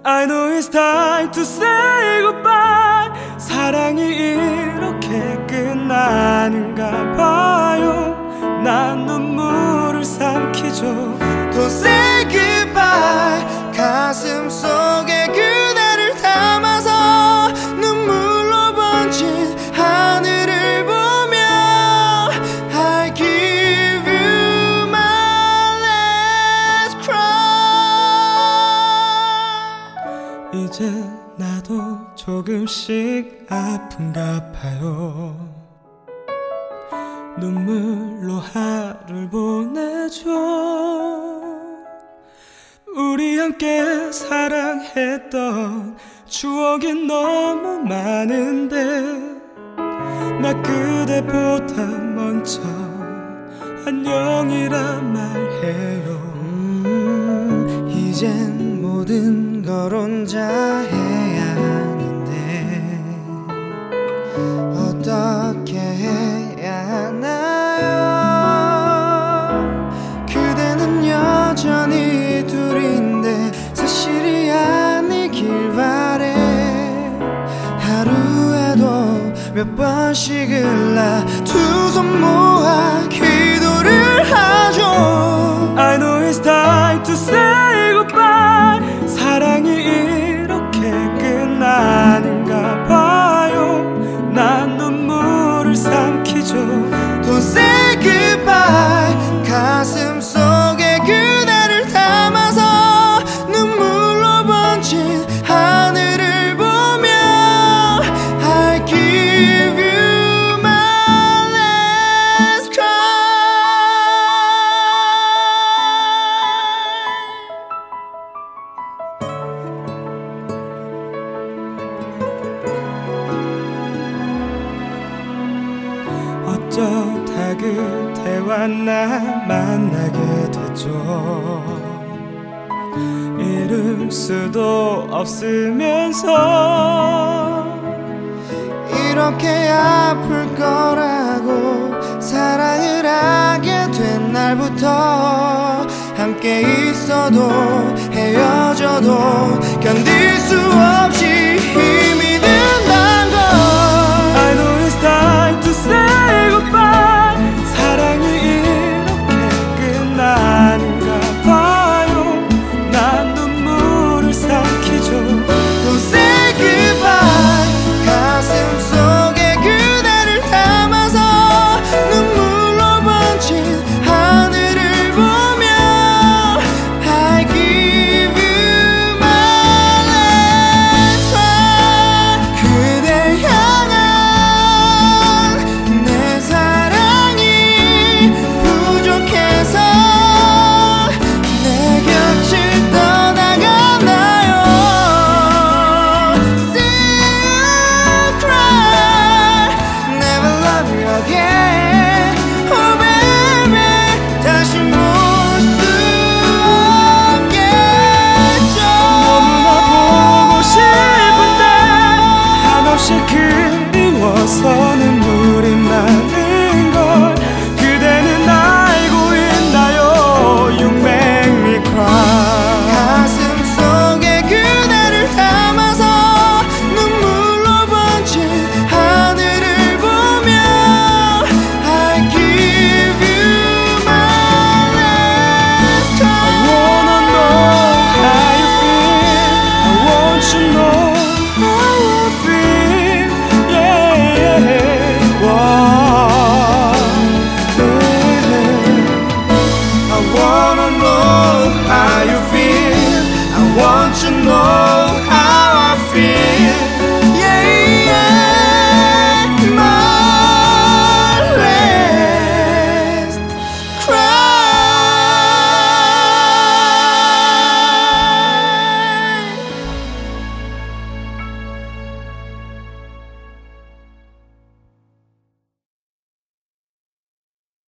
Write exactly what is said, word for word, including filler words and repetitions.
I know it's time to say goodbye. 사랑이 이렇게 끝나는가 봐요. 난 눈물을 삼키죠. Don't say goodbye. 가슴 속에 그대를 담아서 눈물로 번진 하늘을 보며 I give you my last cry. 이제 나도 조금씩 아픈가 봐요. 눈물로 하루를 보내죠. 우리 함께 사랑했던 추억이 너무 많은데 나 그대보다 먼저 안녕이라 말해요. 음, 이젠 모든 걸 혼자 해야 하는데 어떻게 해야 하나요? 그대는 여전히 둘인데 사실이 아니길 바래. 하루에도 몇 번씩을 나 두 손 모아 기도를 하죠. I know it's time to say goodbye. 사랑이 이렇게 끝나는가 봐요. 난 눈물을 삼키죠. Don't say goodbye. 가슴 속에 그대를 담아서 눈물로 번진 하늘을 보며 I give you my last cry. 어쩌다 그대와 나 만나게 됐죠. 이룰 수도 없으면서 이렇게 아플 거라고 사랑을 하게 된 날부터 함께 있어도 헤어져도 견딜 수 없이